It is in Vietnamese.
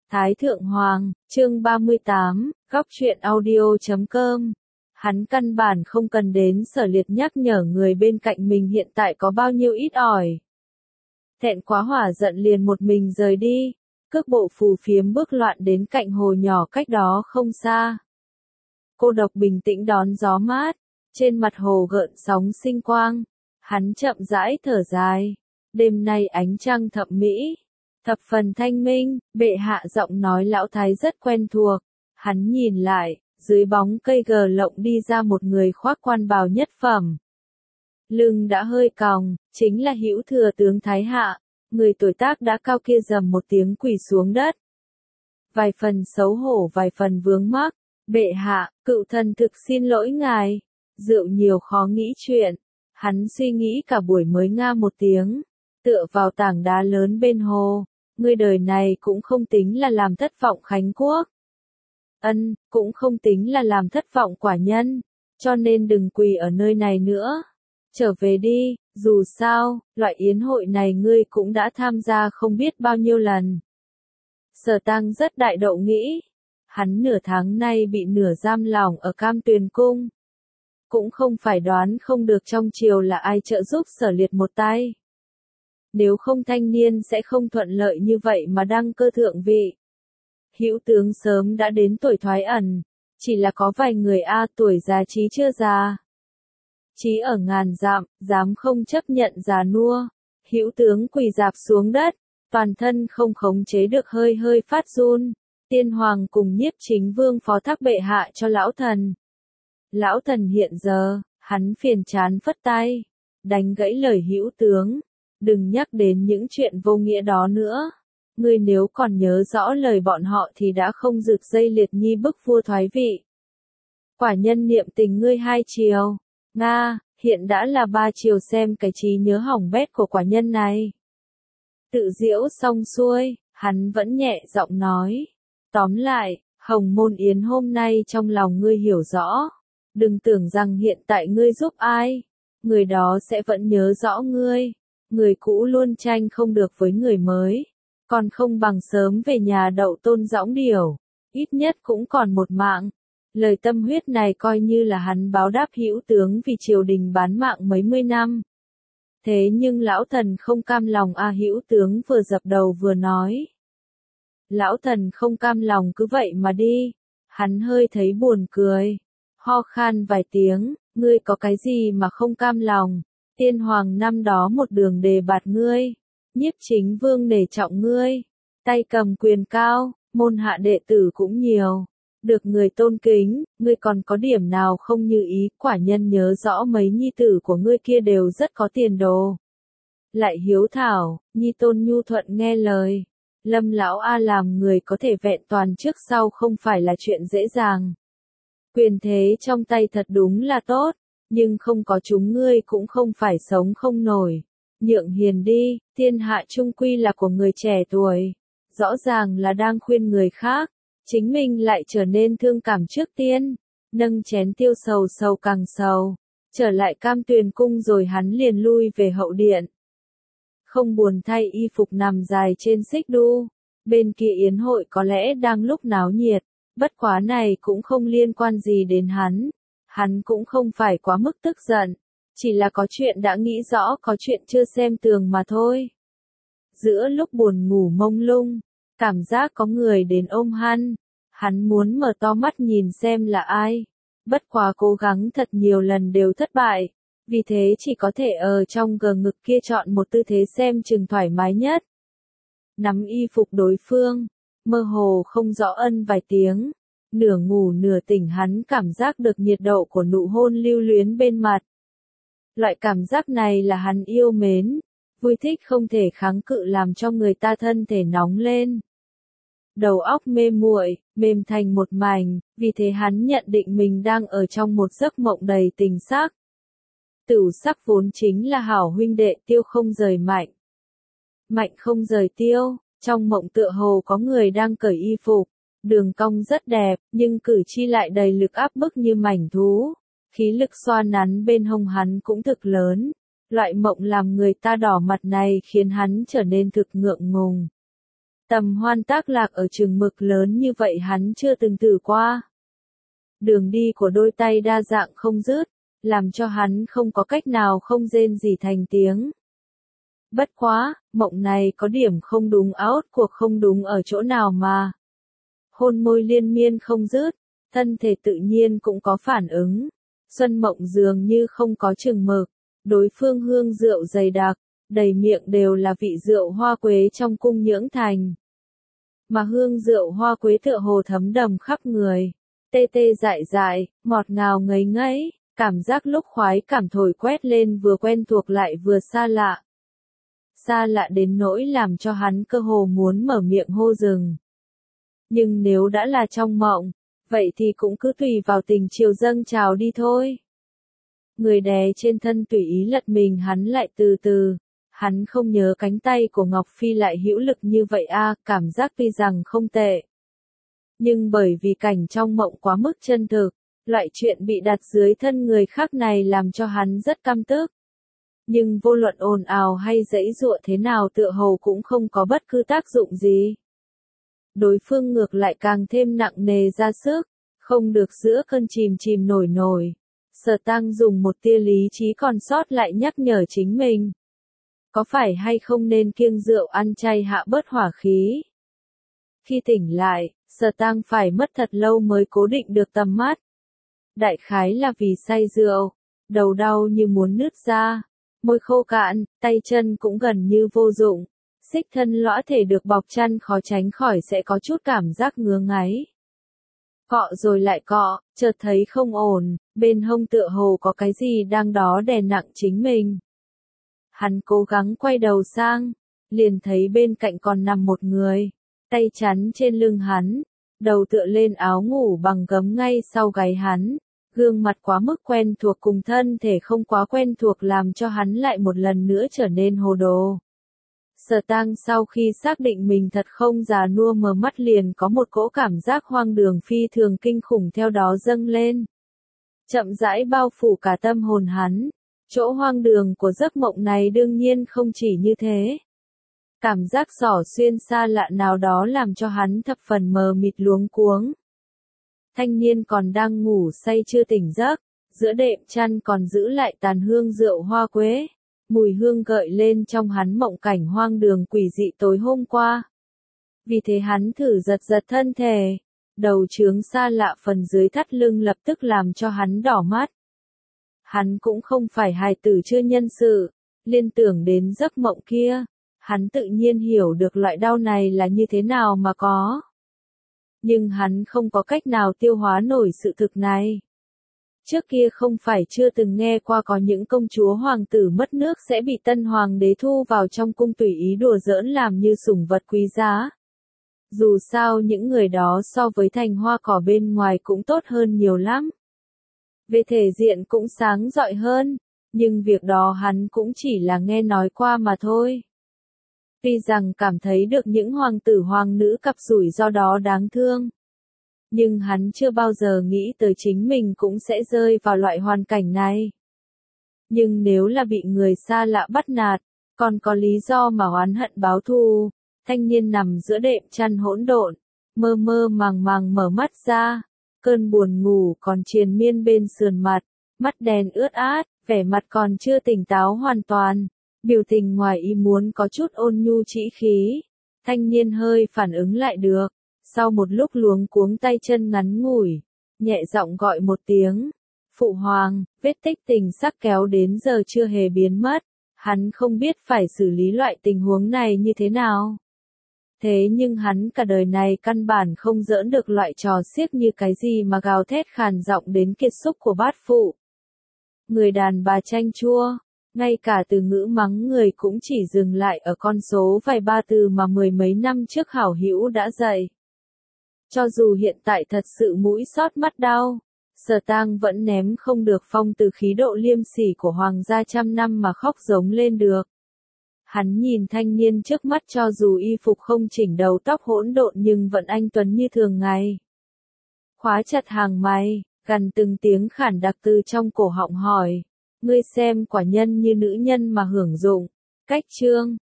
Thái Thượng Hoàng, chương 38, góc truyện audio.com. Hắn căn bản không cần đến Sở Liệt nhắc nhở người bên cạnh mình hiện tại có bao nhiêu ít ỏi. Thẹn quá hỏa giận liền một mình rời đi, cước bộ phù phiếm bước loạn đến cạnh hồ nhỏ cách đó không xa. Cô độc bình tĩnh đón gió mát, trên mặt hồ gợn sóng sinh quang, hắn chậm rãi thở dài. Đêm nay ánh trăng thập mỹ, thập phần thanh minh, bệ hạ giọng nói lão thái rất quen thuộc. Hắn nhìn lại, dưới bóng cây gờ lộng đi ra một người khoác quan bào nhất phẩm. Lưng đã hơi còng, chính là Hữu Thừa tướng Thái Hạ, người tuổi tác đã cao kia rầm một tiếng quỳ xuống đất. Vài phần xấu hổ vài phần vướng mắc, bệ hạ, cựu thần thực xin lỗi ngài. Rượu nhiều khó nghĩ chuyện, hắn suy nghĩ cả buổi mới nga một tiếng, tựa vào tảng đá lớn bên hồ. Ngươi đời này cũng không tính là làm thất vọng Khánh Quốc. Cũng không tính là làm thất vọng quả nhân, cho nên đừng quỳ ở nơi này nữa. Trở về đi, dù sao, loại yến hội này ngươi cũng đã tham gia không biết bao nhiêu lần. Sở Tăng rất đại độ nghĩ, hắn nửa tháng nay bị nửa giam lỏng ở Cam Tuyền Cung. Cũng không phải đoán không được trong triều là ai trợ giúp Sở Liệt một tay. Nếu không thanh niên sẽ không thuận lợi như vậy mà đăng cơ thượng vị. Hữu tướng sớm đã đến tuổi thoái ẩn, chỉ là có vài người tuổi già trí chưa già. Trí ở ngàn dặm, dám không chấp nhận già nua. Hữu tướng quỳ rạp xuống đất, toàn thân không khống chế được hơi hơi phát run. Tiên hoàng cùng Nhiếp Chính Vương phó thác bệ hạ cho lão thần. Lão thần hiện giờ, hắn phiền chán phất tay, đánh gãy lời Hữu tướng. Đừng nhắc đến những chuyện vô nghĩa đó nữa. Ngươi nếu còn nhớ rõ lời bọn họ thì đã không rực dây Liệt Nhi bức vua thoái vị. Quả nhân niệm tình ngươi 2 chiều. Nga, hiện đã là 3 chiều xem cái trí nhớ hỏng bét của quả nhân này. Tự diễu xong xuôi, hắn vẫn nhẹ giọng nói. Tóm lại, Hồng Môn Yến hôm nay trong lòng ngươi hiểu rõ. Đừng tưởng rằng hiện tại ngươi giúp ai, người đó sẽ vẫn nhớ rõ ngươi. Người cũ luôn tranh không được với người mới, còn không bằng sớm về nhà đậu tôn dõng điểu, ít nhất cũng còn một mạng. Lời tâm huyết này coi như là hắn báo đáp Hữu tướng vì triều đình bán mạng mấy mươi năm. Thế nhưng lão thần không cam lòng Hữu tướng vừa dập đầu vừa nói. Lão thần không cam lòng cứ vậy mà đi. Hắn hơi thấy buồn cười, ho khan vài tiếng, ngươi có cái gì mà không cam lòng. Tiên hoàng năm đó một đường đề bạt ngươi, Nhiếp Chính Vương nể trọng ngươi, tay cầm quyền cao, môn hạ đệ tử cũng nhiều, được người tôn kính, ngươi còn có điểm nào không như ý, quả nhân nhớ rõ mấy nhi tử của ngươi kia đều rất có tiền đồ. Lại hiếu thảo, nhi tôn nhu thuận nghe lời, Lâm lão làm người có thể vẹn toàn trước sau không phải là chuyện dễ dàng. Quyền thế trong tay thật đúng là tốt. Nhưng không có chúng ngươi cũng không phải sống không nổi. Nhượng hiền đi, thiên hạ chung quy là của người trẻ tuổi. Rõ ràng là đang khuyên người khác, chính mình lại trở nên thương cảm trước tiên. Nâng chén tiêu sầu sầu càng sầu. Trở lại Cam Tuyền Cung rồi hắn liền lui về hậu điện. Không buồn thay y phục nằm dài trên xích đu. Bên kia yến hội có lẽ đang lúc náo nhiệt. Bất quá này cũng không liên quan gì đến hắn. Hắn cũng không phải quá mức tức giận, chỉ là có chuyện đã nghĩ rõ có chuyện chưa xem tường mà thôi. Giữa lúc buồn ngủ mông lung, cảm giác có người đến ôm hắn muốn mở to mắt nhìn xem là ai. Bất quá cố gắng thật nhiều lần đều thất bại, vì thế chỉ có thể ở trong gờ ngực kia chọn một tư thế xem chừng thoải mái nhất. Nắm y phục đối phương, mơ hồ không rõ vài tiếng. Nửa ngủ nửa tỉnh hắn cảm giác được nhiệt độ của nụ hôn lưu luyến bên mặt. Loại cảm giác này là hắn yêu mến, vui thích không thể kháng cự làm cho người ta thân thể nóng lên. Đầu óc mê muội, mềm thành một mảnh, vì thế hắn nhận định mình đang ở trong một giấc mộng đầy tình sắc. Tửu sắc vốn chính là hảo huynh đệ tiêu không rời mạnh. Mạnh không rời tiêu, trong mộng tựa hồ có người đang cởi y phục. Đường cong rất đẹp, nhưng cử chi lại đầy lực áp bức như mảnh thú. Khí lực xoa nắn bên hông hắn cũng thực lớn. Loại mộng làm người ta đỏ mặt này khiến hắn trở nên thực ngượng ngùng. Tầm hoan tác lạc ở chừng mực lớn như vậy hắn chưa từng thử qua. Đường đi của đôi tay đa dạng không dứt, làm cho hắn không có cách nào không rên rỉ thành tiếng. Bất quá, mộng này có điểm không đúng, áo cuộc không đúng ở chỗ nào mà. Hôn môi liên miên không dứt, thân thể tự nhiên cũng có phản ứng. Xuân mộng dường như không có chừng mực, đối phương hương rượu dày đặc, đầy miệng đều là vị rượu hoa quế trong cung nhưỡng thành. Mà hương rượu hoa quế tựa hồ thấm đầm khắp người, tê tê dại dại, ngọt ngào ngấy ngấy, cảm giác lúc khoái cảm thổi quét lên vừa quen thuộc lại vừa xa lạ. Xa lạ đến nỗi làm cho hắn cơ hồ muốn mở miệng hô dừng. Nhưng nếu đã là trong mộng, vậy thì cũng cứ tùy vào tình chiều dâng trào đi thôi. Người đè trên thân tùy ý lật mình hắn lại từ từ. Hắn không nhớ cánh tay của Ngọc Phi lại hữu lực như vậy cảm giác tuy rằng không tệ. Nhưng bởi vì cảnh trong mộng quá mức chân thực, loại chuyện bị đặt dưới thân người khác này làm cho hắn rất căm tức. Nhưng vô luận ồn ào hay giãy giụa thế nào tựa hồ cũng không có bất cứ tác dụng gì. Đối phương ngược lại càng thêm nặng nề ra sức, không được giữa cơn chìm chìm nổi nổi. Sở Tăng dùng một tia lý trí còn sót lại nhắc nhở chính mình. Có phải hay không nên kiêng rượu ăn chay hạ bớt hỏa khí? Khi tỉnh lại, Sở Tăng phải mất thật lâu mới cố định được tầm mắt. Đại khái là vì say rượu, đầu đau như muốn nứt ra, môi khô cạn, tay chân cũng gần như vô dụng. Xích thân lõa thể được bọc chăn khó tránh khỏi sẽ có chút cảm giác ngứa ngáy. Cọ rồi lại cọ, chợt thấy không ổn, bên hông tựa hồ có cái gì đang đó đè nặng chính mình. Hắn cố gắng quay đầu sang, liền thấy bên cạnh còn nằm một người, tay chắn trên lưng hắn, đầu tựa lên áo ngủ bằng gấm ngay sau gáy hắn, gương mặt quá mức quen thuộc cùng thân thể không quá quen thuộc làm cho hắn lại một lần nữa trở nên hồ đồ. Sở Tăng sau khi xác định mình thật không già nua mở mắt liền có một cỗ cảm giác hoang đường phi thường kinh khủng theo đó dâng lên. Chậm rãi bao phủ cả tâm hồn hắn. Chỗ hoang đường của giấc mộng này đương nhiên không chỉ như thế. Cảm giác xỏ xuyên xa lạ nào đó làm cho hắn thập phần mờ mịt luống cuống. Thanh niên còn đang ngủ say chưa tỉnh giấc, giữa đệm chăn còn giữ lại tàn hương rượu hoa quế. Mùi hương gợi lên trong hắn mộng cảnh hoang đường quỷ dị tối hôm qua. Vì thế hắn thử giật giật thân thể, đầu chướng xa lạ phần dưới thắt lưng lập tức làm cho hắn đỏ mắt. Hắn cũng không phải hài tử chưa nhân sự, liên tưởng đến giấc mộng kia, hắn tự nhiên hiểu được loại đau này là như thế nào mà có. Nhưng hắn không có cách nào tiêu hóa nổi sự thực này. Trước kia không phải chưa từng nghe qua có những công chúa hoàng tử mất nước sẽ bị tân hoàng đế thu vào trong cung tùy ý đùa giỡn làm như sủng vật quý giá. Dù sao những người đó so với thành hoa cỏ bên ngoài cũng tốt hơn nhiều lắm. Về thể diện cũng sáng rọi hơn, nhưng việc đó hắn cũng chỉ là nghe nói qua mà thôi. Tuy rằng cảm thấy được những hoàng tử hoàng nữ cặp rủi do đó đáng thương. Nhưng hắn chưa bao giờ nghĩ tới chính mình cũng sẽ rơi vào loại hoàn cảnh này. Nhưng nếu là bị người xa lạ bắt nạt, còn có lý do mà oán hận báo thù. Thanh niên nằm giữa đệm chăn hỗn độn, mơ mơ màng màng mở mắt ra, cơn buồn ngủ còn triền miên bên sườn mặt, mắt đen ướt át, vẻ mặt còn chưa tỉnh táo hoàn toàn, biểu tình ngoài ý muốn có chút ôn nhu trĩ khí. Thanh niên hơi phản ứng lại được, sau một lúc luống cuống tay chân ngắn ngủi, nhẹ giọng gọi một tiếng, phụ hoàng, vết tích tình sắc kéo đến giờ chưa hề biến mất, hắn không biết phải xử lý loại tình huống này như thế nào. Thế nhưng hắn cả đời này căn bản không giỡn được loại trò xiếc như cái gì mà gào thét khàn giọng đến kiệt sức của bát phụ. Người đàn bà chanh chua, ngay cả từ ngữ mắng người cũng chỉ dừng lại ở con số vài ba từ mà mười mấy năm trước hảo hữu đã dạy. Cho dù hiện tại thật sự mũi xót mắt đau, Sở Tang vẫn ném không được phong từ khí độ liêm sỉ của hoàng gia trăm năm mà khóc giống lên được. Hắn nhìn thanh niên trước mắt cho dù y phục không chỉnh đầu tóc hỗn độn nhưng vẫn anh tuấn như thường ngày. Khóa chặt hàng mày, gằn từng tiếng khản đặc từ trong cổ họng hỏi. Ngươi xem quả nhân như nữ nhân mà hưởng dụng. Cách chương